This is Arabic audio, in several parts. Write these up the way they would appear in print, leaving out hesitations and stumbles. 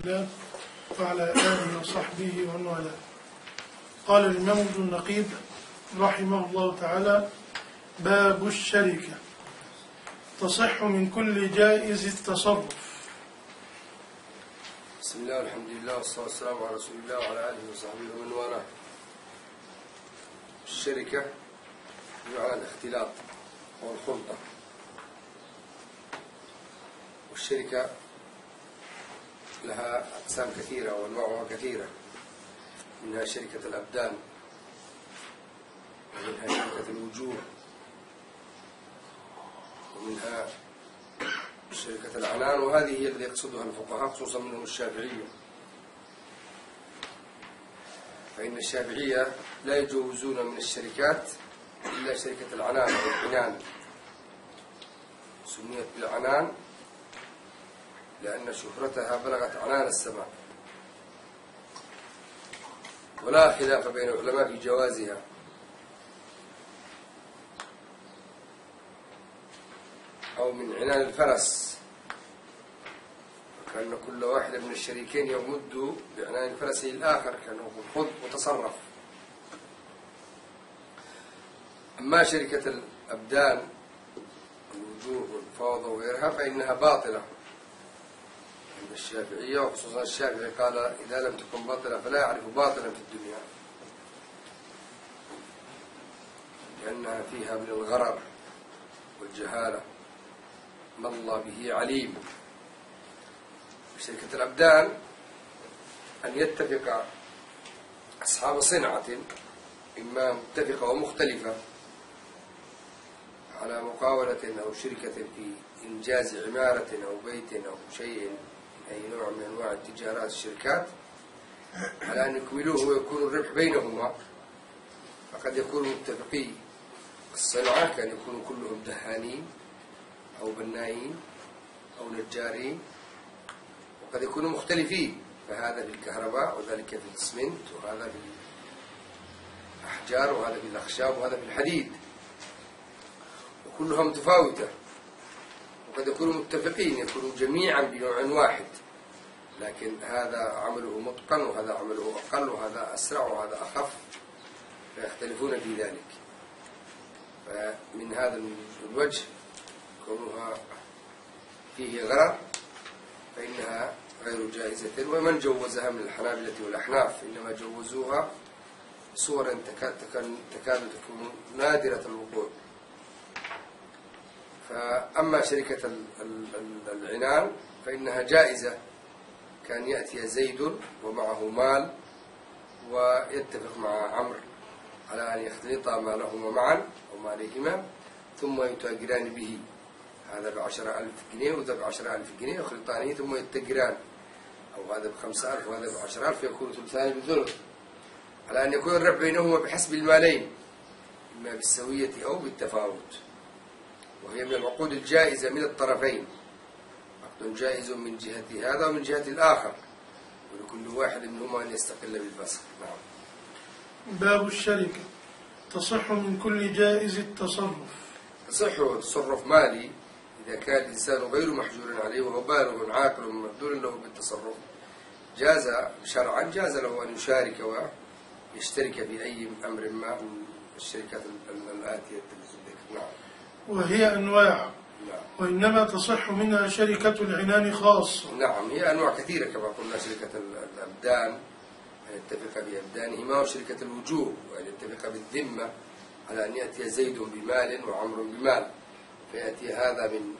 الله وعلى آله وصحبه ومن والاه. قال الإمام ابن النقيب رحمه الله تعالى: باب الشركة تصح من كل جائز التصرف. بسم الله والحمد لله والصلاة والسلام على رسول الله وعلى آله وصحبه ومن والاه. الشركة بمعنى الاختلاط والخلطة، والشركة لها أقسام كثيرة وأنواعها كثيرة، منها شركة الأبدان، ومنها شركة الوجوه، ومنها شركة العنان، وهذه هي التي يقصدها الفقهاء خصوصا منهم الشافعية، فإن الشافعية لا يجوزون من الشركات إلا شركة العنان أو العنان. سميت بالعنان لأن شهرتها بلغت عنان السماء، ولا خلاف بين العلماء في جوازها. أو من عنان الفرس، كأن كل واحد من الشريكين يمد بعنان فرسه الآخر كأنه خذ وتصرف. أما شركة الأبدان الوجوه والفوضى وغيرها فإنها باطلة عند الشافعية، وخصوصا الشافعي قال: إذا لم تكن باطلة فلا يعرف باطلا في الدنيا، لأنها فيها من الغرر والجهالة ما الله به عليم. شركة الأبدان أن يتفق أصحاب صنعة إما متفقة ومختلفة على مقاولة أو شركة في إنجاز عمارة أو بيت أو شيء، أي نوع من أنواع التجارات الشركات، على أن يكملوه ويكون الربح بينهما. فقد يكونوا متفقي الصنعة، كان يكونوا كلهم دهانين أو بنائين أو نجارين، وقد يكونوا مختلفين، فهذا في الكهرباء وذلك في الإسمنت، وهذا في الأحجار وهذا في الأخشاب وهذا في الحديد، وكلها متفاوتة. وقد يكونوا متفقين، يكونوا جميعا بنوع واحد، لكن هذا عمله متقن وهذا عمله أقل، وهذا أسرع وهذا أخف، فيختلفون في ذلك. فمن هذا الوجه كونها فيه غرر فإنها غير جائزة. ومن جوزها من الحنابلة والأحناف إنما جوزوها صورا تكاد تكون نادرة الوقوع. فأما شركة العنان فإنها جائزة، كان يأتي زيد ومعه مال ويتفق مع عمرو على أن يختلطا مالهما معا أو مالهما، ثم يتاجران به، هذا ب10,000 جنيه وذا ب10,000 جنيه، يخلطانه ثم يتاجران، أو هذا ب5,000 وهذا ب10,000، فيكون ثلثان بثلث، على أن يكون الربح بينهما بحسب المالين، إما بالسوية أو بالتفاوت. وهي من العقود الجائزة من الطرفين، عقد جائز من جهة هذا ومن جهة الآخر، ولكل واحد منهما أن يستقل بالفسخ. نعم. باب الشركة تصح من كل جائز التصرف. تصح تصرف مالي إذا كان الإنسان غير محجور عليه وهو بالغ عاقل مقدور له بالتصرف، جاز شرعا، جاز له أن يشارك ويشترك في أي أمر ما من الشركات الآتية الذكر. نعم. وهي أنواع، نعم. وإنما تصح منها شركة العنان خاصة. نعم، هي أنواع كثيرة كما قلنا: شركة الأبدان أن يتفق بأبدانهما، وشركة الوجوه وأن يتفق بالذمة على أن يأتي زيد بمال وعمر بمال، فيأتي هذا من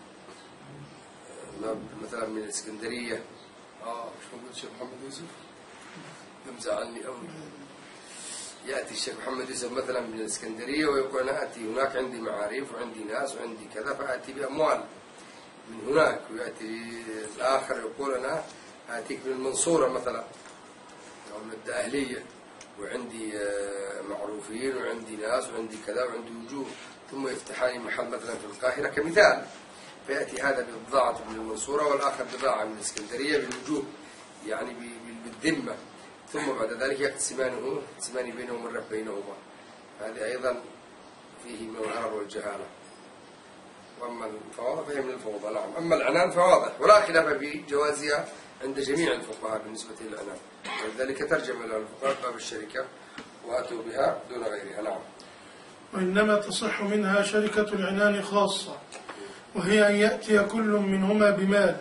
مثلا من الإسكندرية. مش موجود الشيخ محمد يوسف؟ مزعلني أوي. يأتي الشيخ محمد يوسف مثلا من الإسكندرية ويقول: أنا أتي هناك عندي معارف وعندي ناس وعندي كذا، فأتي بأموال من هناك. ويأتي الآخر يقول: أنا آتيك من المنصورة مثلا أو من الدقهلية، وعندي معروفين وعندي ناس وعندي كذا وعندي وجوه، ثم يفتحان محل مثلا في القاهرة كمثال، فيأتي هذا ببضاعة من المنصورة والآخر بضاعة من الإسكندرية بالوجوه، يعني بالذمة، ثم بعد ذلك يقسمان بينهم الربح بينهما. هذه أيضا فيه من الغرر والجهالة. وأما الفواضع فهي من الفوضى. نعم. أما العنان فواضح ولا خلاف في جوازها عند جميع الفقهاء بالنسبة للعنان، ولذلك ترجم إلى الفقهاء باب الشركة وأتوا بها دون غيرها. نعم. وإنما تصح منها شركة العنان خاصة، وهي أن يأتي كل منهما بمال.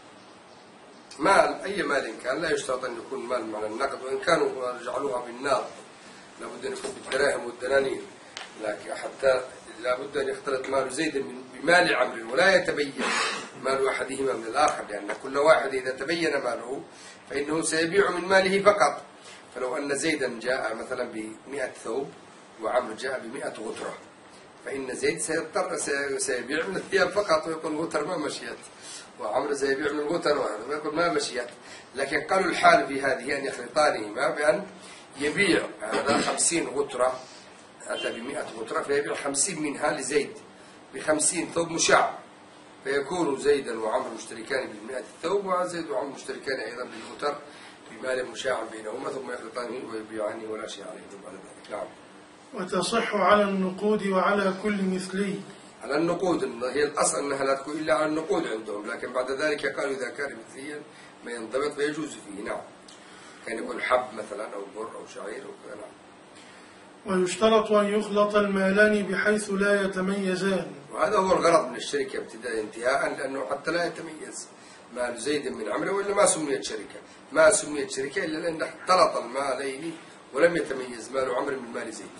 مال أي مال كان، لا يشترط أن يكون مال معنى النقد، وإن كانوا جعلوها بالنار لابد أن يكون بالدراهم والدنانير، لكن حتى لابد أن يختلط مال زيد بمال عمرو ولا يتبين مال أحدهما من الآخر، لأن كل واحد إذا تبين ماله فإنه سيبيع من ماله فقط. فلو أن زيدا جاء مثلا ب100 ثوب وعمرو جاء ب100 غترة، فإن زيد سيبيع من الثياب فقط ويقول غتر ما مشيت، وعمرو سيبيع من الغتر ويقول ما مشيت. لكن قالوا الحال في هذه أن يخلطانهما بأن يبيع هذا 50 غترة، أتى ب100 غترة فيبيع 50 منها لزيد ب50 ثوب مشاع، فيكون زيدا وعمرو مشتركان ب100 ثوب، وزيد وعمرو مشتركان أيضا بالغتر بمال مشاع بينهما، ثم يخلطانه ويبيعانه ولا شيء عليهم على ذلك. نعم. وتصح على النقود وعلى كل مثلي. على النقود هي الأصل أنها لا تكون إلا على النقود عندهم، لكن بعد ذلك قالوا إذا كان مثليا ما ينضبط فيجوز فيه. نعم. كان يكون حب مثلا أو بر أو شعير أو كذا. نعم. ويشترط أن يخلط المالان بحيث لا يتميزان. وهذا هو الغرض من الشركة ابتداء انتهاء، لأنه حتى لا يتميز مال زيد من عمرو، وإلا ما سميت شركة. ما سميت شركة إلا لأن اختلط المالين ولم يتميز مال عمرو من مال زيد.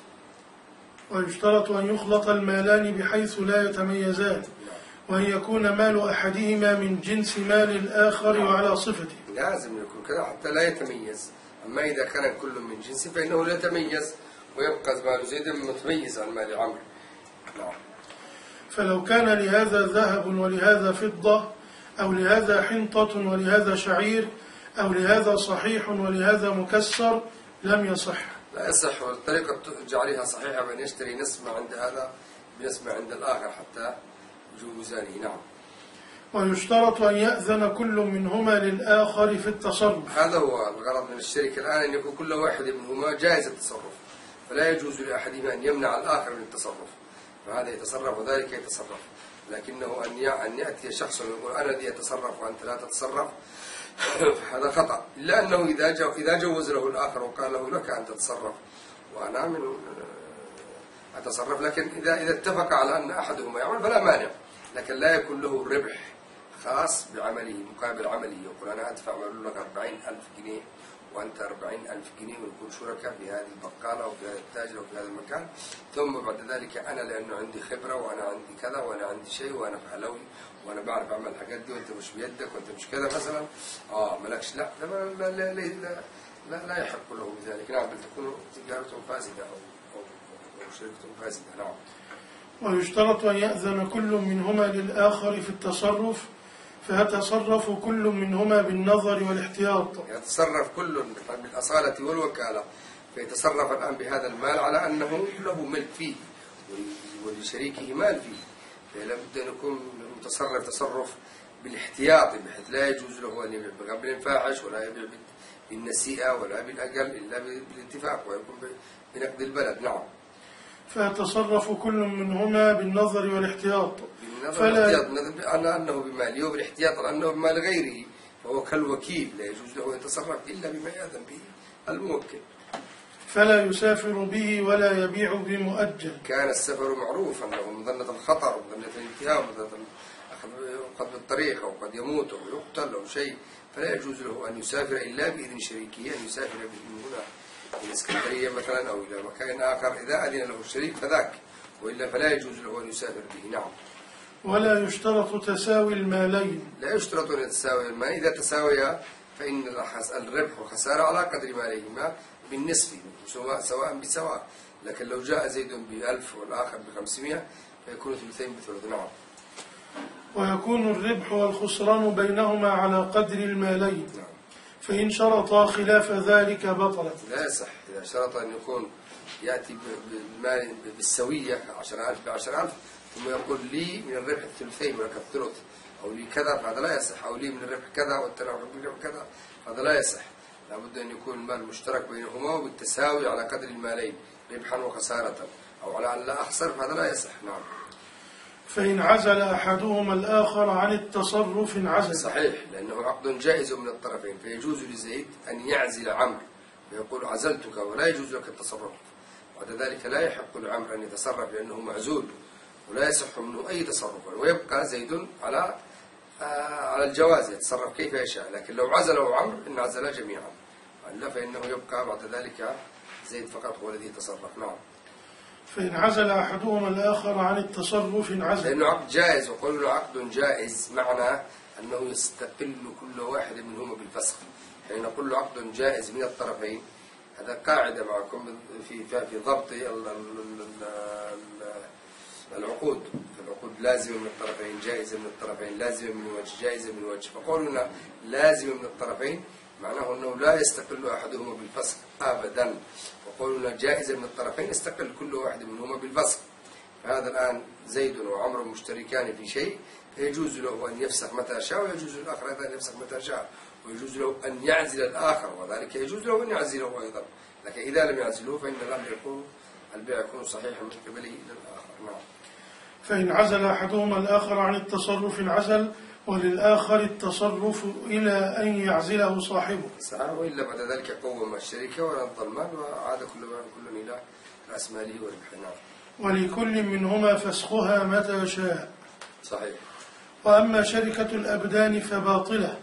ويشترط أن يخلط المالان بحيث لا يتميزان، وأن يكون مال أحدهما من جنس مال الآخر وعلى صفته. لازم يكون كذا حتى لا يتميز. أما إذا كان كل من جنس فإنه لا يتميز، ويبقى مال زيد متميز عن مال عمرو. نعم. فلو كان لهذا ذهب ولهذا فضة، أو لهذا حنطة ولهذا شعير، أو لهذا صحيح ولهذا مكسر، لم يصح. لا يصح، والطريقة جعلها صحيحة بأن يشتري نصف ما عند هذا بنصف ما عند الآخر حتى يجوزانه. نعم. ويشترط أن يأذن كل منهما للآخر في التصرف. هذا هو الغرض من الشركة الآن، أن يكون كل واحد منهما جائز التصرف، فلا يجوز لأحدهما أن يمنع الآخر من التصرف، فهذا يتصرف وذلك يتصرف. لكنه أن يأتي شخص ويقول أنا الذي أتصرف وأنت لا تتصرف هذا خطأ، إلا أنه إذا جوز له الآخر وقال له لك أن تتصرف وأنا من أتصرف، لكن إذا اتفق على أن أحدهما يعمل فلا مانع، لكن لا يكون له ربح خاص بعمله مقابل عمله، يقول أنا أدفع مبلغ 40,000 جنيه وأنت 40,000 جنيه، ونكون شركاء في هذه البقالة أو في هذا التاجر أو في هذا المكان، ثم بعد ذلك أنا لأنه عندي خبرة وأنا عندي كذا وأنا عندي شيء وأنا فعلوي وأنا بعرف أعمل الحاجات دي وأنت مش بيدك وأنت مش كذا مثلا، ملكش، لا لا لا لا, لا, لا يحق له بذلك. نعم. بل تكون تجارتهم فاسدة أو شركتهم فاسدة. نعم. ويشترط أن يأذن كل منهما للآخر في التصرف، فيتصرف كل منهما بالنظر والاحتياط. يتصرف كل بالأصالة والوكالة، فيتصرف الآن بهذا المال على أنه له ملك فيه ولشريكه مال فيه، فلا بد أن يكون متصرف تصرف بالاحتياط، بحيث لا يجوز له أن يبيع بغبن فاحش ولا يبيع بالنسيئة ولا بالأقل إلا بالاتفاق، ويكون بنقد البلد. نعم. فيتصرف كل منهما بالنظر والاحتياط، فلا على أنه بماله وبالاحتياط على أنه بمال غيره، فهو كالوكيل لا يجوز له يتصرف إلا بما يأذن به الموكل. فلا يسافر به ولا يبيع بمؤجل. كان السفر معروفا له مظنة الخطر ومظنة الانتهاء ومظنة قد بالطريق أو قد يموت أو يقتل أو شيء، فلا يجوز له أن يسافر إلا بإذن شريكه، أن يسافر من هنا إلى الإسكندرية مثلا أو إلى مكان آخر إذا أذن له الشريك فذاك، وإلا فلا يجوز له أن يسافر به. نعم. ولا يشترط تساوي المالين. لا يشترط أن تساوي المال، إذا تساويا فإن الربح والخسارة على قدر مالهما بالنسبة سواء بسواء، لكن لو جاء زيد ب1000 والآخر ب500 فيكون ثلثين بثلث. نعم. ويكون الربح والخسران بينهما على قدر المالين. نعم. فإن شرطا خلاف ذلك بطلت. لا يصح إذا شرط أن يكون يأتي بالمال بالسوية 10,000 ب10,000 ثم يقول لي من الربح الثلثين ولك الثلث، أو لي كذا، فهذا لا يصح، أو لي من الربح كذا والتناول بالربح كذا، هذا لا يصح. لابد أن يكون المال مشترك بينهما وبالتساوي على قدر المالين ربحا وخسارة، أو على أن لا أخسر، فهذا لا يصح. نعم. فإن عزل أحدهما الآخر عن التصرف انعزل. صحيح، لأنه عقد جائز من الطرفين، فيجوز لزيد أن يعزل عمرو ويقول عزلتك ولا يجوز لك التصرف، وبعد ذلك لا يحق لعمرو أن يتصرف لأنه معزول ولا يصح منه أي تصرف، ويبقى زيد على الجواز يتصرف كيف يشاء. لكن لو عزله عمرو انعزل جميعا، وإلا فإنه يبقى بعد ذلك زيد فقط هو الذي يتصرف. نعم. فإن عزل أحدهما الآخر عن التصرف انعزل. لأنه عقد جائز، وقول له عقد جائز معنى أنه يستقل كل واحد منهما بالفسخ. حين نقول له عقد جائز من الطرفين، هذا قاعدة معكم في ضبط العقود. العقود لازمة من الطرفين، جائزة من الطرفين، لازمة من وجه، جائزة من وجه. فقولنا لازمة من الطرفين معناه أنه لا يستقل أحدهما بالفسخ أبدا، وقولنا جائزة من الطرفين يستقل كل واحد منهما بالفسخ. فهذا الآن زيد وعمر مشتركان في شيء، فيجوز له أن يفسخ متى شاء، ويجوز للآخر أيضا أن يفسخ متى شاء، ويجوز له أن يعزل الآخر، وذلك يجوز له أن يعزله أيضا. لكن إذا لم يعزله فإن البيع يكون صحيحا من قبله إلى الآخر. نعم. فإن عزل أحدهما الآخر عن التصرف انعزل، وللآخر التصرف إلى أن يعزله صاحبه. وإلا بعد ذلك قوم الشركة ورد المال وعاد كل إلى رأس ماله وربحه. نعم. ولكل منهما فسخها متى شاء. صحيح. وأما شركة الأبدان فباطلة،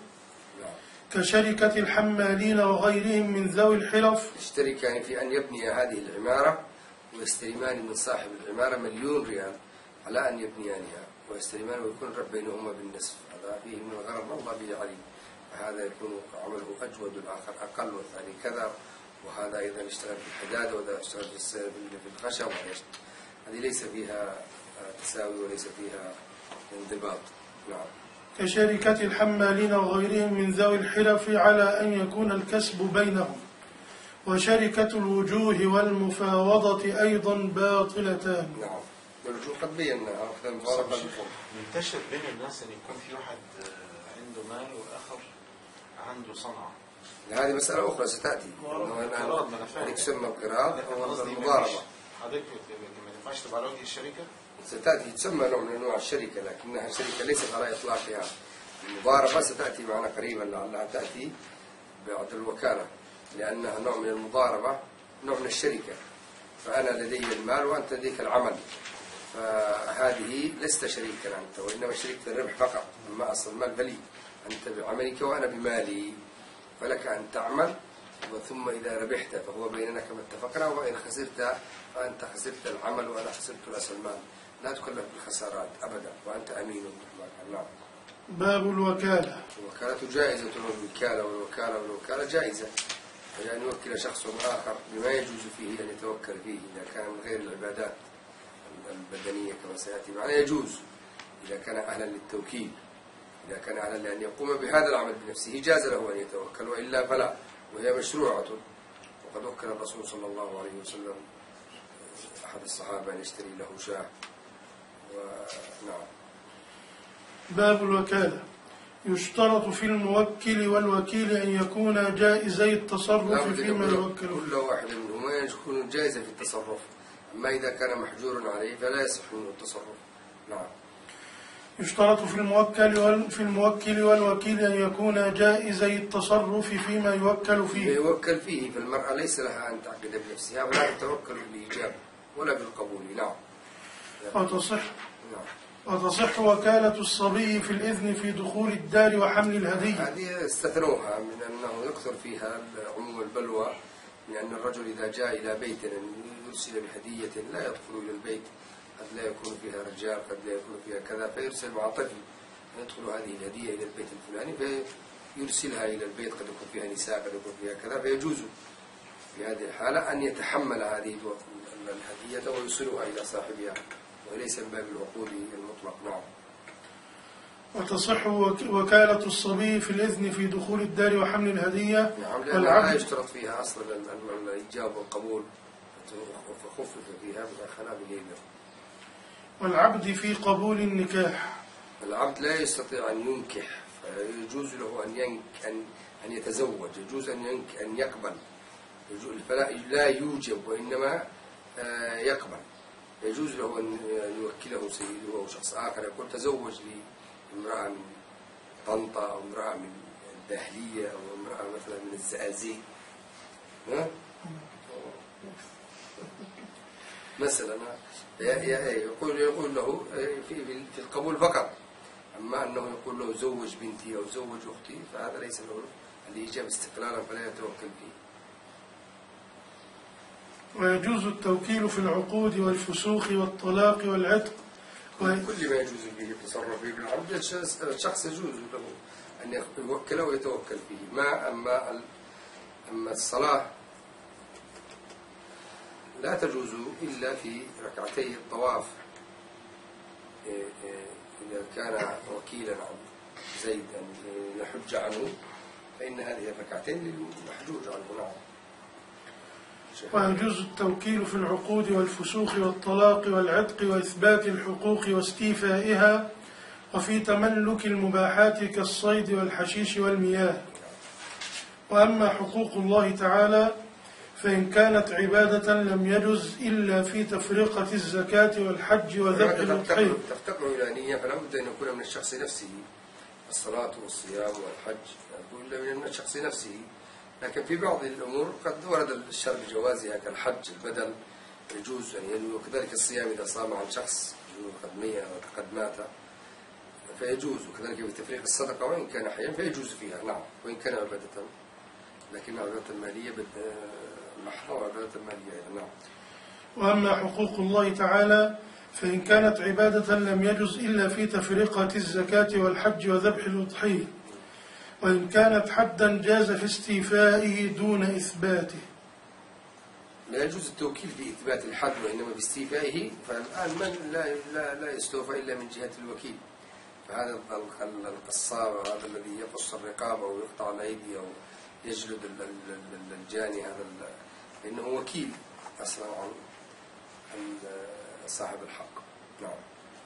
كشركة الحمالين وغيرهم من ذوي الحرف. يشتركان في أن يبني هذه العمارة، ويستلمان من صاحب العمارة 1,000,000 ريال على أن يبنيانها، ويستلمان ويكون الربح بينهما بالنصف. هذا فيه من الغرر ما الله به عليم، فهذا يكون عمله أجود، الآخر أقل، والثاني كذا، وهذا أيضا يشتغل في الحداد وهذا يشتغل في الخشب. هذه ليس فيها تساوي وليس فيها انضباط. نعم. كشركة الحمالين وغيرهم من ذوي الحرف على أن يكون الكسب بينهم. وشركة الوجوه والمفاوضة أيضا باطلتان. نعم. الوجوه قد بيناها. منتشر بين الناس أن يكون في واحد عنده مال والآخر عنده صنعة. هذه مسألة أخرى ستأتي. هذه تسمى القراض أو المضاربة. حضرتك ما ينفعش تبقى على وجه الشركة؟ ستأتي تسمى نوع من أنواع الشركة، لكنها شركة ليست على إطلاقها. المضاربة ستأتي معنا قريبا، لعلها تأتي بعد الوكالة، لأنها نوع من المضاربة، نوع من الشركة. فأنا لدي المال وأنت لديك العمل، فهذه لست شريكا أنت، وإنما شريك الربح فقط. أما أصل المال فلي، أنت بعملك وأنا بمالي، فلك أن تعمل، ثم إذا ربحت فهو بيننا كما اتفقنا، وإن خسرت فأنت خسرت العمل وأنا خسرت رأس المال. لا تكلف بالخسارات أبدا، وأنت أمين. نعم. باب الوكالة. الوكالة جائزة، والوكالة جائزة، يعني يوكل شخص آخر بما يجوز فيه أن يتوكل فيه إذا كان من غير العبادات البدنية كما سيأتي معنا. يجوز إذا كان أهلا للتوكيل، إذا كان أهلا لأن يقوم بهذا العمل بنفسه جاز له أن يتوكل، وإلا فلا، وهي مشروعة. وقد وكل الرسول صلى الله عليه وسلم أحد الصحابة أن يشتري له شاة. ونعم. باب الوكالة. يشترط في الموكل والوكيل أن يكون جائزي التصرف فيما يوكل. كل واحد منهما يكون جائزا في التصرف، أما إذا كان محجور عليه فلا يصح منه التصرف. نعم. يشترط في الموكل والوكيل أن يكون جائزي التصرف فيما يوكل فيه. يوكل فيه، فالمرأة ليس لها أن تعقد بنفسها ولا تتوكل بالإيجاب ولا بالقبول. نعم. وتصح وكالة الصبي في الإذن في دخول الدار وحمل الهدية. هذه استثنوها من أنه يكثر فيها عموم البلوى، لأن الرجل إذا جاء إلى بيت يرسل بهدية لا يدخل إلى البيت، قد لا يكون فيها رجال، قد لا يكون فيها كذا، فيرسل مع طفل يدخل هذه الهدية إلى البيت الفلاني، فيرسلها إلى البيت، قد يكون فيها نساء، قد يكون فيها كذا، فيجوز في هذه الحالة أن يتحمل هذه الهدية ويوصلها إلى صاحبها، وليس من باب العقود المطلق. نعم. وتصح وكالة الصبي في الإذن في دخول الدار وحمل الهدية. نعم، لأنها لا يشترط فيها أصلا الإيجاب والقبول، فخفف فيها بالأخلاء بالإيجاب. والعبد في قبول النكاح. العبد لا يستطيع أن ينكح، فيجوز له أن يتزوج، يجوز أن يقبل، فلا يوجب وإنما يقبل. يجوز له أن يوكله سيده أو شخص آخر يقول تزوج لي امرأة من طنطا أو امرأة من الداهلية أو امرأة مثلا من الزقازيق مثلا يقول له في القبول فقط. أما أنه يقول له زوج بنتي أو زوج أختي فهذا ليس له الإجابة استقلالا فلا يتوكل فيه. ويجوز التوكيل في العقود والفسوخ والطلاق والعتق كل ما يجوز به التصرف به بالعبد الشخص يجوز له أن يوكله ويتوكل فيه. أما الصلاة لا تجوز إلا في ركعتي الطواف إذا كان وكيلا عن زيد أن يحج عنه فإن هذه الركعتين للمحجوج عنه. نعم. ويجوز التوكيل في العقود والفسوخ والطلاق والعتق وإثبات الحقوق واستيفائها وفي تملك المباحات كالصيد والحشيش والمياه. وأما حقوق الله تعالى فإن كانت عبادة لم يجز إلا في تفرقة الزكاة والحج وذبح الأضحية. تفتقر إلى نية فلا بد أن يكون من الشخص نفسه. الصلاة والصيام والحج يقول من الشخص نفسه. لكن في بعض الأمور قد ورد الشرع بجوازها كالحج البدل يجوز أن ينوي. وكذلك الصيام إذا صام عن شخص قد مات فيجوز. وكذلك في تفريق الصدقة وإن كان حيا فيجوز فيها. نعم. وإن كان عبادة لكنها عبادة مالية محضة وعبادة مالية. نعم. وأما حقوق الله تعالى فإن كانت عبادة لم يجز إلا في تفرقة الزكاة والحج وذبح الأضحية. وإن كانت حدا جاز في استيفائه دون إثباته. لا يجوز التوكيل في إثبات الحد وإنما في استيفائه. فالآن من لا يستوفى إلا من جهة الوكيل. فهذا القصاب وهذا الذي يقص الرقاب أو يقطع الأيدي أو يجلد الجاني هذا لأنه وكيل أصلا عن صاحب الحق. نعم.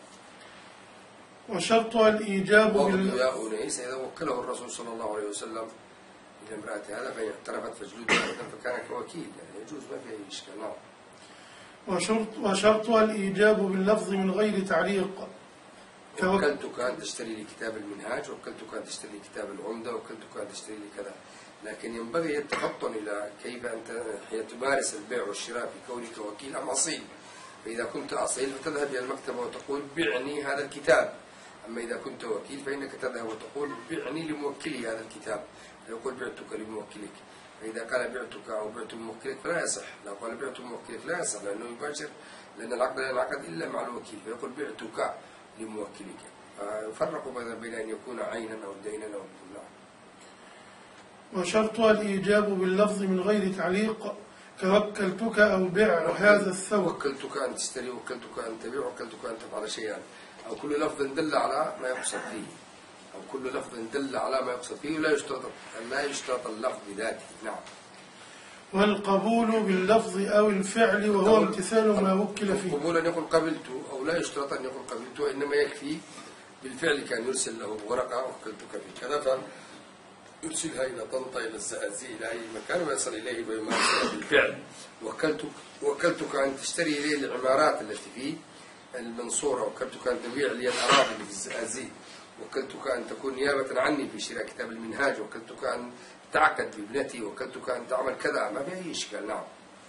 وشرطها الإيجاب يا أنيس إذا وكله الرسول صلى الله عليه وسلم إلى امرأة هذا فإن اعترفت فجلودها فكان كوكيل يعني يجوز ما فيه إشكال. نعم. وشرطها الإيجاب باللفظ من غير تعليق. وكلتك أن تشتري لي كتاب المنهاج وكلتك أن تشتري لي كتاب العمدة وكلتك أن تشتري لي كذا. لكن ينبغي التفطن إلى كيف أنت حين تمارس البيع والشراء في كونك وكيل أم أصيل. فإذا كنت أصيل فتذهب إلى المكتبة وتقول بعني هذا الكتاب. أما إذا كنت وكيل فإنك تذهب وتقول بعني لموكلي هذا الكتاب فيقول بعتك لموكلك. فإذا قال بعتك أو بعت موكلك فلا يصح. لو قال بعت موكلك لا يصح لأنه يباشر لأن العقد لا ينعقد إلا مع الوكيل فيقول بعتك لموكلك. فيفرق بين أن يكون عينا أو دينا أو بالله. وشرطها الإيجاب باللفظ من غير تعليق كوكلتك أو بع هذا الثوب. وكلتك أن تشتري وكلتك أن تبيع وكلتك أن تفعل شيئا أو كل لفظ دل على ما يقصد فيه أو كل لفظ دل على ما يقصد فيه لا يشترط اللفظ بذاته. نعم. والقبول باللفظ أو الفعل وهو امتثال ما وكل فيه. القبول أن يقول قبلت أو لا يشترط أن يقول قبلت وإنما يكفي بالفعل. كان يرسل له ورقة وكلتك في كذا فيرسلها إلى طنطا إلى الزقازيق إلى أي مكان ويصل إليه ويمارسها بالفعل. وكلتك أن تشتري لي العمارات التي في المنصورة وكلتك أن تبيع لي الأراضي اللي في الزقازيق وكلتك أن تكون نيابة عني في شراء كتاب المنهاج وكلتك أن تعقد بابنتي وكلتك أن تعمل كذا ما في أي إشكال. نعم.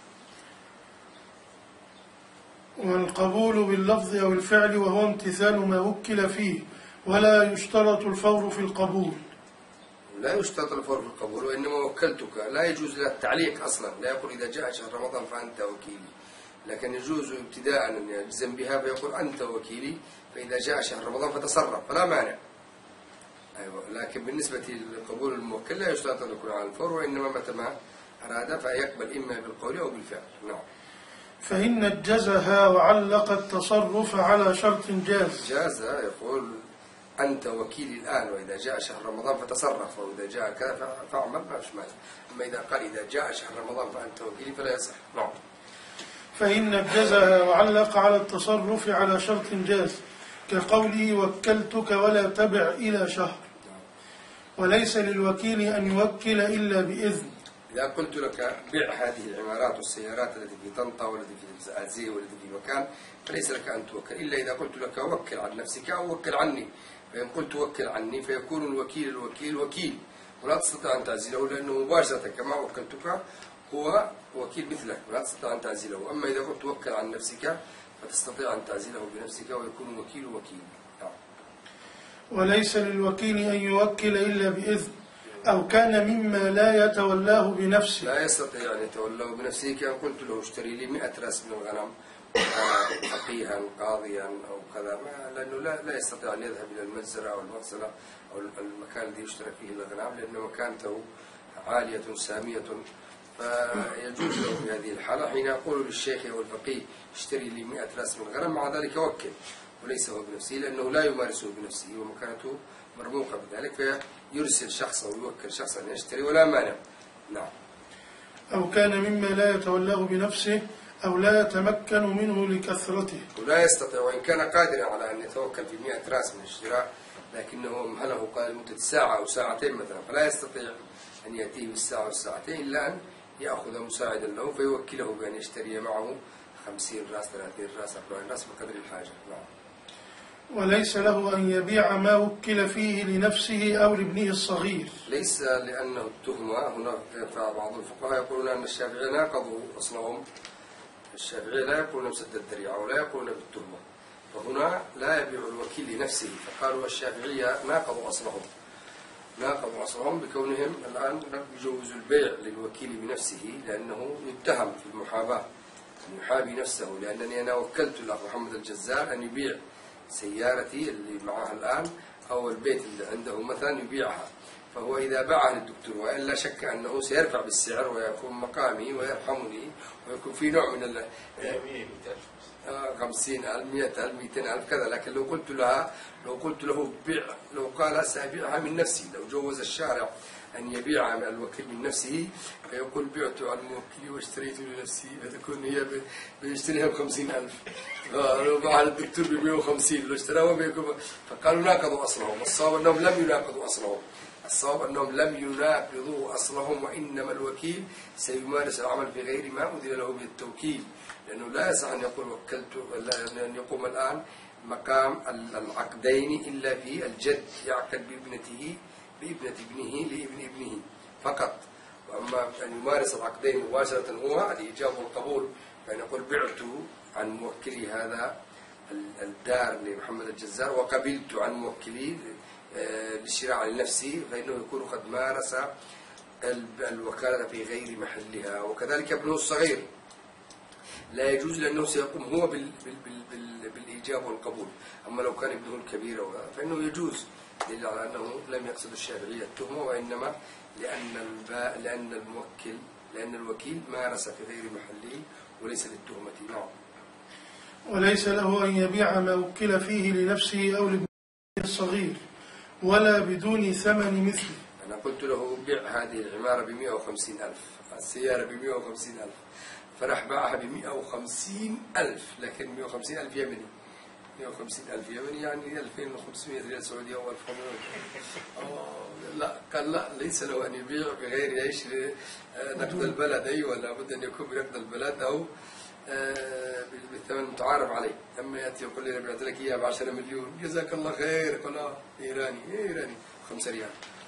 والقبول باللفظ أو الفعل وهو امتثال ما وكل فيه ولا يشترط الفور في القبول. لا يشترط الفور في القبول وإنما وكلتك لا يجوز له التعليق أصلا. لا يقول إذا جاء شهر رمضان فأنت وكيلي. لكن يجوز ابتداء أن يجزم بها فيقول أنت وكيلي فإذا جاء شهر رمضان فتصرف فلا مانع. أيوة. لكن بالنسبة للقبول الموكل لا يشترط أن يكون على الفور وإنما متى ما أراد فيقبل إما بالقول أو بالفعل. نعم. فإن نجزها وعلق التصرف على شرط جاز يقول أنت وكيلي الآن وإذا جاء شهر رمضان فتصرف وإذا جاء كذا فاعمل ما فيش مانع. أما إذا قال إذا جاء شهر رمضان فأنت وكيلي فلا يصح. نعم. فإن نجزها وعلق على التصرف على شرط جاز كقوله وكلتك ولا تبع إلى شهر. وليس للوكيل أن يوكل إلا بإذن. إذا قلت لك بيع هذه العمارات والسيارات التي في طنطا والتي في الزقازيق والتي في مكان، فليس لك أن توكل إلا إذا قلت لك وكل عن نفسك أو وكل عني. فإن قلت وكل عني فيكون الوكيل وكيل ولا تستطيع أن تعزله، لأنه مباشرة كما وكلتك هو وكيل مثلك ولا تستطيع أن تعزله. أما إذا قلت وكل عن نفسك فتستطيع أن تعزله بنفسك ويكون الوكيل وكيل. وليس للوكيل أن يوكل إلا بإذن أو كان مما لا يتولاه بنفسه. لا يستطيع أن يتولاه بنفسه. كان قلت له اشتري لي 100 رأس من الغنم فقيها قاضيا أو كذا، لأنه لا يستطيع أن يذهب إلى المجزرة أو المغسلة أو المكان الذي يشترى فيه الغنم، لأن مكانته عالية سامية، فيجوز له في هذه الحالة حين يقول للشيخ أو الفقيه اشتري لي 100 رأس من الغنم، مع ذلك يوكل وليس هو بنفسه، لأنه لا يمارسه بنفسه ومكانته مرموقة بذلك، فيرسل شخص أو يوكل شخصا أن يشتري ولا مانع. نعم. أو كان مما لا يتولاه بنفسه أو لا يتمكن منه لكثرته، ولا يستطيع، وإن كان قادرا على أن يتوكل في 100 رأس من الشراء، لكنه مهله قال مدة ساعة أو ساعتين مثلا، فلا يستطيع أن يأتيه بالساعة والساعتين إلا أن يأخذ مساعدا له فيوكله بأن يشتري معه 50 رأس 30 رأس 40 رأس بقدر الحاجة. نعم. وليس له أن يبيع ما وكل فيه لنفسه أو لابنه الصغير. ليس لأنه التهمة. هنا بعض الفقهاء يقولون أن الشافعية ناقضوا أصلهم. الشافعية لا يقولون بسد الذريعة ولا يقولون بالتهمة، فهنا لا يبيع الوكيل لنفسه، فقالوا الشافعية ناقضوا أصلهم بكونهم الآن يجوز البيع للوكيل بنفسه، لأنه يتهم في المحاباة أن يحابي نفسه، لأنني أنا وكلت الأخ محمد الجزار أن يبيع سيارتي اللي معها الآن أو البيت اللي عنده مثلا يبيعها، فهو إذا باعها للدكتور وإن لا شك أنه سيرفع بالسعر ويكون مقامي ويرحمني ويكون في نوع من 50,000 100,000 200,000 كذا، لكن لو قلت له بيع، لو قال سأبيعها من نفسي، لو جوز الشارع أن يبيع الوكيل من نفسه فيقول بعت عن موكلي واشتريت لنفسي، فتكون هي بيشتريها ب50,000، لو باعها الدكتور ب150 لو اشتراها فقالوا ناقضوا أصلهم. الصواب أنهم لم يناقضوا أصلهم، وإنما الوكيل سيمارس العمل في غير ما أذن له بالتوكيل، لأنه لا يصح أن يقول وكلت، أن يقوم الآن مقام العقدين إلا في الجد يعقد بابنة ابنه لابن ابنه فقط، وأما أن يمارس العقدين مباشرة هو الإيجاب والقبول، فإن يقول بعت عن موكلي هذا الدار لمحمد الجزار وقبلت عن موكلي للشراء لنفسي، فإنه يكون قد مارس الوكالة في غير محلها. وكذلك ابنه الصغير لا يجوز، لأنه سيقوم هو بالإيجاب والقبول. أما لو كان ابنه الكبير فإنه يجوز، دليل على أنه لم يقصد الشافعية التهمة، وإنما لأن الوكيل مارس في غير محله وليس للتهمة. نعم. وليس له أن يبيع ما وكل فيه لنفسه أو لابنه الصغير ولا بدون ثمن مثله. أنا قلت له بيع هذه العمارة ب150,000، السيارة ب150,000، فراح باعها ب150,000، لكن 150,000 يمني، 150,000 يمني يعني 2500 ريال سعودي أو 1500. لا، قال لا، ليس له أن يبيع بغير ايش نقد البلد، أيوة لابد أن يكون بنقد البلد أو بالثمن المتعارف عليه. أما يأتي يقول لي أنا بعت لك إياها ب10 مليون، جزاك الله خير، يقول إيراني 5 ريال،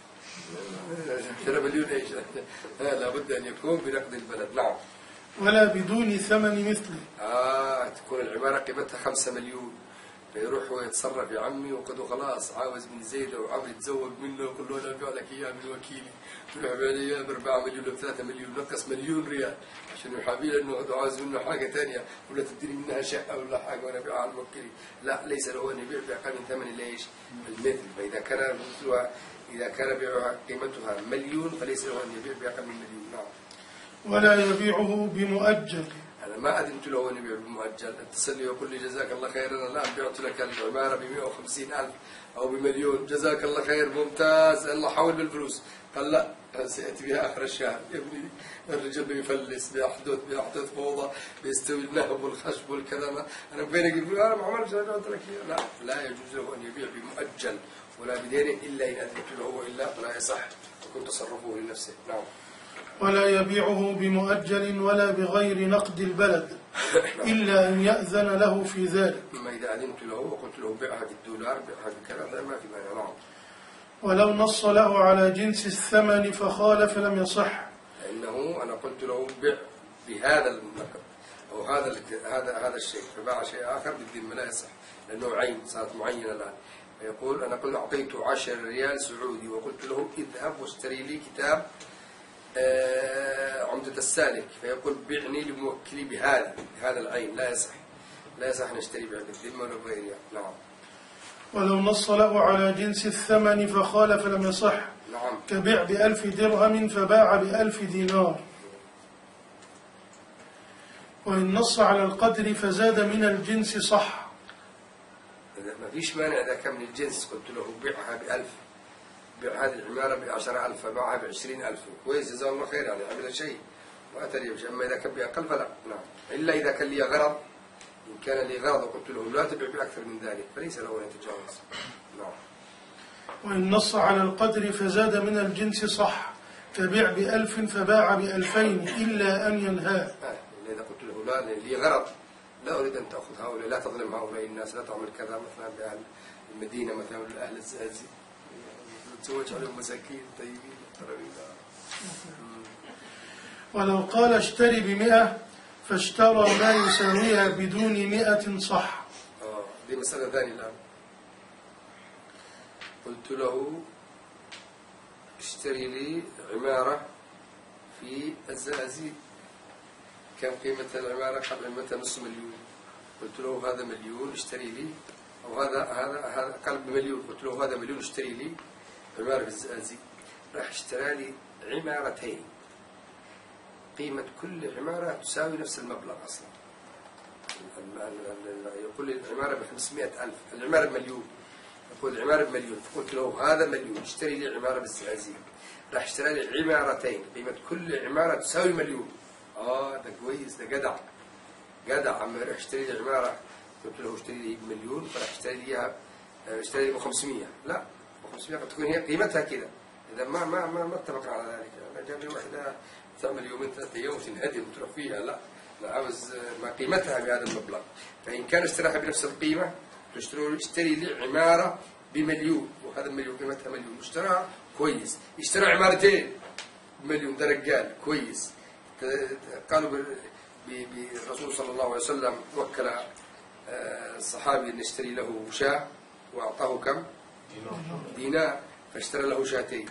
10 مليون ايش؟ لابد أن يكون بنقد البلد. نعم. ولا بدون ثمن مثله. تكون العمارة قيمتها 5 مليون، فيروح هو يتصرف يا عمي وقد خلاص عاوز من زيد أو عمرو يتزوج منه ويقول له أنا أبيع لك إياه من وكيلي، يروح يبيع لي إياه ب4 مليون أو 3 مليون، نقص 1,000,000 ريال عشان يحابي، لأنه عاوز منه حاجة ثانية، ولا تديني منها شقة ولا حاجة وأنا أبيعها على موكلي. لا، ليس له أن يبيع بأقل من ثمن ليش؟ المثل. فإذا كان مثلها بيعها قيمتها 1,000,000 فليس له أن يبيع بأقل من 1,000,000. نعم. ولا يبيعه بمؤجل. أنا ما أذنت له أن يبيع بمؤجل، اتصل لي ويقول لي جزاك الله خير، أنا الآن بعت لك العمارة ب150,000 أو ب1,000,000، جزاك الله خير، ممتاز، الله حول بالفلوس. قال لا، سيأتي بها آخر الشهر. يا ابني الرجال بيفلس، بيحدث فوضى، بيستوي النهب والخشب والكذا، أنا بينك يقول أنا ما عملت بعت لك. لا يجوز له أن يبيع بمؤجل ولا بدين إلا إن أذنت له، وإلا فلا يصح، يكون تصرفه لنفسه. نعم. ولا يبيعه بمؤجل ولا بغير نقد البلد إلا أن يأذن له في ذلك. أما إذا أذنت له وقلت له بيعها بالدولار بيعها بكذا فما في مانع. نعم. ولو نص له على جنس الثمن فخالف لم يصح. لأنه أنا قلت له بيع بهذا النقد أو هذا الشيء فباع شيء آخر بالذمة لا يصح لأنه عين صارت معينة الآن. فيقول أنا قلت أعطيته 10 ريال سعودي وقلت له اذهب واشتري لي كتاب عمدة السالك، فيقول بعني لموكلي بهذا العين. لا يصح نشتري بالذمة ولا بغيرها. نعم. ولو نص له على جنس الثمن فخالف لم يصح. نعم. كبيع ب1000 درهم فباع ب1000 دينار. وإن نص على القدر فزاد من الجنس صح. ما فيش مانع إذا كان من الجنس. قلت له بيعها ب1000 بيع هذه العمارة ب10,000 فباعها ب20,000 كويس جزاه الله خير يعني عمل شيء وأتى لي. أما إذا كان بأقل فلا. نعم. إلا إذا كان لي غرض. إن كان لي غرض وقلت له لا تبيع بأكثر من ذلك فليس له أن يتجاوز. نعم. وإن نص على القدر فزاد من الجنس صح. كبيع ب1000 فباع ب2000 إلا أن ينهى. إذا قلت له لا لي غرض لا أريد أن تأخذ هؤلاء لا تظلم هؤلاء الناس لا تعمل كذا مثلا بأهل المدينة مثلا أهل الزقازيق تزوج عليهم مساكين طيبين. ولو قال اشتري ب100 فاشترى ما يساويها بدون 100 صح. دي مسألة ثانية الآن. قلت له اشتري لي عمارة في الزقازيق. كم قيمة العمارة؟ قبل قيمتها نصف مليون. قلت له هذا مليون اشتري لي أو هذا قال بمليون. قلت له هذا مليون اشتري لي عمارة في الزقازيق. راح اشترى لي عمارتين قيمة كل عمارة تساوي نفس المبلغ أصلا. يقول لي العمارة ب500,000 العمارة بمليون. يقول العمارة بمليون. فقلت له هذا مليون اشتري لي عمارة بالزقازيق. راح اشترى لي عمارتين قيمة كل عمارة تساوي مليون. ده كويس ده جدع. عم يروح اشتري لي عمارة قلت له اشتري لي بمليون فراح اشتري لي اياها اشتري لي ب500. لا 500 قد تكون هي قيمتها كده. إذا ما اتفقنا على ذلك. أنا جاب لي واحدة تعمل 2-3 يوم تنهدم وتروح فيها. لا عاوز ما قيمتها بهذا المبلغ. فإن كان اشتراها بنفس القيمة اشتري لي عمارة بمليون وهذا المليون قيمتها مليون اشتراها كويس. اشترى عمارتين بمليون ده رجال كويس. قالوا بالرسول صلى الله عليه وسلم وكل الصحابي أن يشتري له شاة وأعطاه كم؟ دينار. فاشترى له شاتين.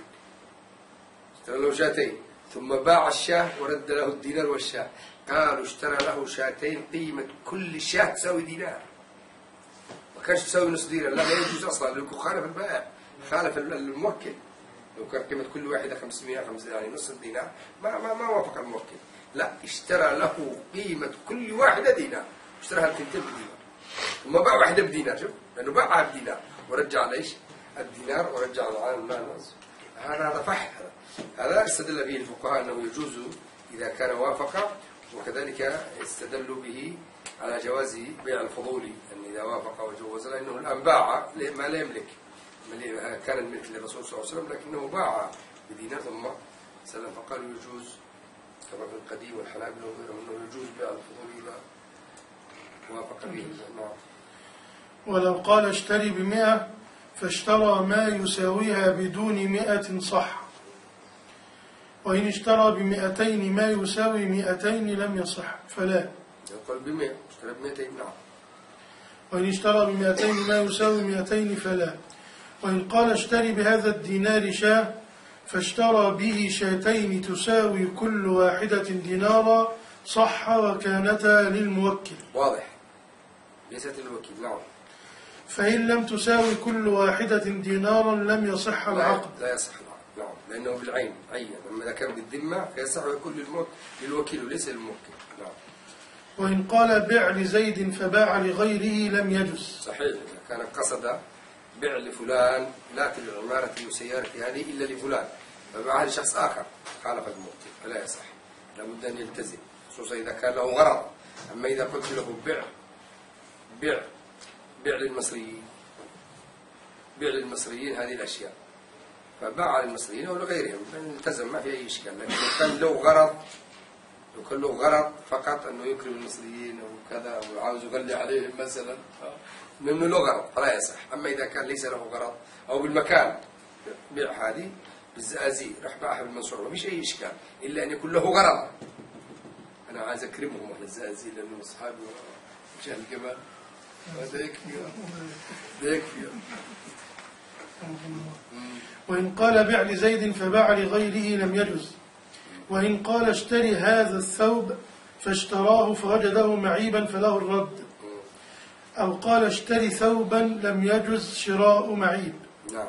ثم باع الشاة ورد له الدينار والشاة. قالوا اشترى له شاتين قيمة كل شاة تساوي دينار. ما كانش تساوي نصف دينار. لا يجوز أصلا لأنه خالف البائع خالف الموكل. لو كان قيمة كل واحدة 500 يعني نصف دينار ما وافق الموكل. لا اشترى له قيمة كل واحدة دينار. اشتراها الكنتين بدينار ثم باع واحدة بدينار. شوف لأنه باعها بدينار ورجع ليش الدينار ورجع العالم الناس. هذا فحل. هذا استدل به الفقهاء أنه يجوز إذا كان وافق. وكذلك استدلوا به على جواز بيع الفضولي أن إذا وافق وجوز لأنه الآن باع ما لا يملك كان الملك للرسول صلى الله عليه وسلم لكنه باع بدينار ثم سلم. فقالوا يجوز كما في القديم والحنابلة وغيرهم أنه يجوز بيع الفضولي إذا وافق به. ولو قال اشتري ب100 فاشترى ما يساويها بدون 100 صح. وإن اشترى ب200 ما يساوي 200 لم يصح فلا. يقول ب100 اشترى ب200. نعم. وإن اشترى ب200 ما يساوي 200 فلا. وإن قال اشتري بهذا الدينار شاة فاشترى به شاتين تساوي كل واحدة دينارا صح وكانتا للموكل. واضح ليست للوكيل. نعم. فإن لم تساوي كل واحدة دينارا لم يصح العقد. لا يصح العقد. نعم لأنه بالعين عين. أما إذا كان بالذمة فيصح ويكون للوكيل وليس للموكل. نعم. وإن قال بع لزيد فباع لغيره لم يجز. صحيح. إذا كان قصد بيع لفلان لا تبيع عمارتي وسيارتي هذه إلا لفلان فباعها لشخص آخر خالف الموكل فلا يصح. لابد أن يلتزم خصوصا إذا كان له غرض. أما إذا قلت له بيع للمصريين هذه الأشياء فباع للمصريين أو لغيرهم التزم، ما في أي إشكال. لكن لو كان له غرض، لو كان له غرض فقط أنه يكرم المصريين أو كذا أو عاوز يغلي عليهم مثلا، منه له غرض فلا يصح. أما إذا كان ليس له غرض أو بالمكان بيع هذه بالزقازيق راح باعها بالمنصورة ما فيش أي إشكال، إلا أن يكون له غرض. أنا عايز أكرمهم أهل الزقازيق لأنهم أصحابي وشهر الجمال، هذا يكفي، ده يكفي. وإن قال بع لزيد فباع لغيره لم يجز. وإن قال اشتري هذا الثوب فاشتراه فوجده معيبا فله الرد. أو قال اشتري ثوبا لم يجز شراء معيب. نعم.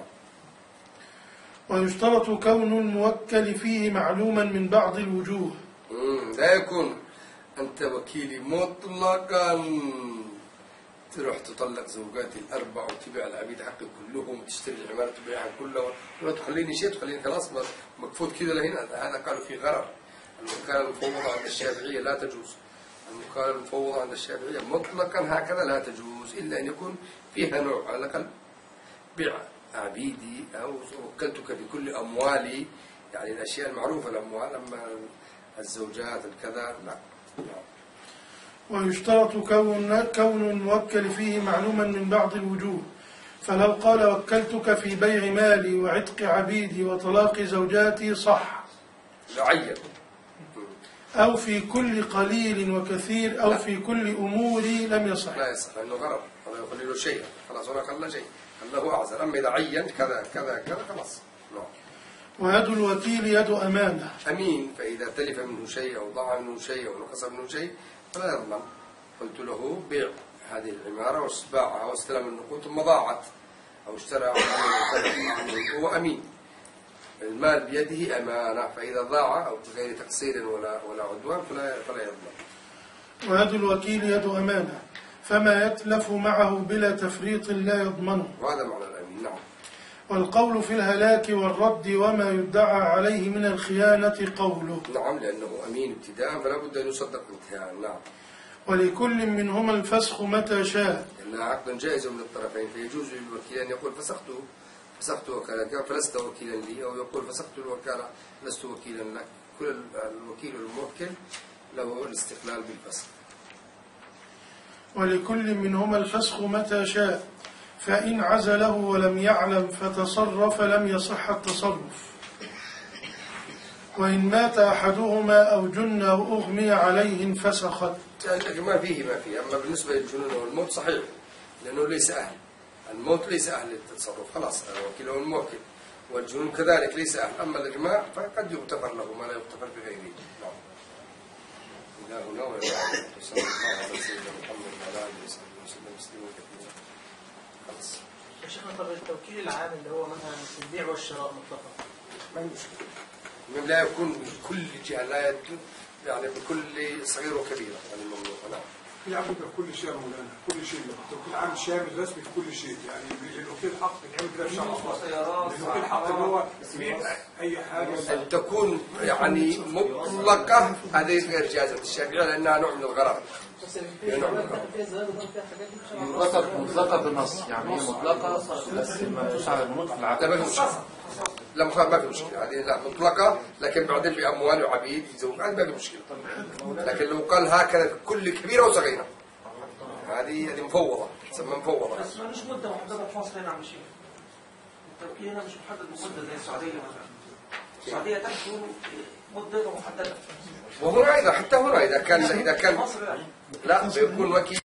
ويشترط كون الموكل فيه معلوما من بعض الوجوه. لا يكون أنت وكيلي مطلقا تروح تطلق زوجاتي الأربع وتبيع العبيد حقي كلهم وتشتري العمارة تبيعها كلها ولا تخليني شيء، تخليني خلاص مكفوت كذا لهنا. هذا قالوا في غرر. المكالمة المفوضة عند الشافعية لا تجوز. المكالمة المفوضة عند الشافعية مطلقا هكذا لا تجوز، إلا أن يكون فيها نوع على الأقل بيع عبيدي أو وكلتك بكل أموالي، يعني الأشياء المعروفة الأموال. أما الزوجات الكذا لا. ويشترط كون الموكل فيه معلوما من بعض الوجوه. فلو قال وكلتك في بيع مالي وعتق عبيدي وطلاق زوجاتي صح، عين. أو في كل قليل وكثير أو لا. في كل أموري لم يصح. لا يصح لأنه غرض ولا يخلي له شيء، خلاص ولا خلى شيء، الله أعزل. أما إذا عين كذا كذا كذا خلاص. ويد الوكيل يد أمانة. أمين، فإذا تلف منه شيء أو ضاع منه شيء أو نقص منه شيء فلا يضمن. قلت له بيع هذه العمارة واستباعها واستلم النقود ثم ضاعت أو اشترى هو أمين، المال بيده أمانة، فإذا ضاع أو بغير تقصير ولا عدوان فلا يضمن. ويد الوكيل يد أمانة، فما يتلف معه بلا تفريط لا يضمنه. وهذا معنى الأمين. نعم. والقول في الهلاك والرد وما يدعى عليه من الخيانة قوله. نعم، لأنه أمين ابتداء فلا بد أن يصدق انتهاء. نعم. ولكل منهما الفسخ متى شاء، لأنها عقد جائز من الطرفين، فيجوز للوكيل أن يقول فسخت وكالة فلست وكيلا لي، أو يقول فسخت الوكالة لست وكيلا لك. كل الوكيل والموكل له الاستقلال بالفسخ. ولكل منهما الفسخ متى شاء، فإن عزله ولم يعلم فتصرف لم يصح التصرف. وإن مات أحدهما أو جن أو أغمي عليه انفسخت. ما فيه. أما بالنسبة للجنون والموت صحيح، لأنه ليس أهل. الموت ليس أهل للتصرف، خلاص الوكيل هو الموكل، والجنون كذلك ليس أهل. أما الإغماء فقد يغتفر له ما لا يغتفر بغيره. نعم. إلى هنا وصلى الله على سيدنا محمد وعلى آله وصحبه وسلم تسليما كثيرا. خلاص. يا شيخنا طب التوكيل العام اللي هو مثلا في البيع والشراء مطلقا ما عندي مشكلة. لا يكون بكل جهة، لا يكون يعني بكل صغير وكبير يعني ممنوع. نعم. يعمل بكل شيء مولانا، كل شيء. التوكيل عام شامل رسمي في كل شيء، يعني الوكيل حق يعمل كده في شرع. الوكيل حق ان هو اي حاجه ان تكون يعني مطلقه، هذه غير جائزه الشافعيه لانها نوع من الغرر. مطلقه بالنص، يعني هي مطلقه بس ما فيش على البنود في العقد. لا ما في مشكله. لا ما في مشكله، هذه لا مطلقه، لكن بعدين باموال وعبيد زوج هذا ما في مشكله. لكن لو قال هكذا كل كبيره وصغيره هذه مفوضه، تسمى مفوضه. بس مالوش مده محدده في مصر هنا عم شيء. التوكيل هنا مش محدد بمده زي السعوديه مثلا. السعوديه تحكم مده محدده. وهنا اذا حتى هنا اذا كان لا بيكون وكيل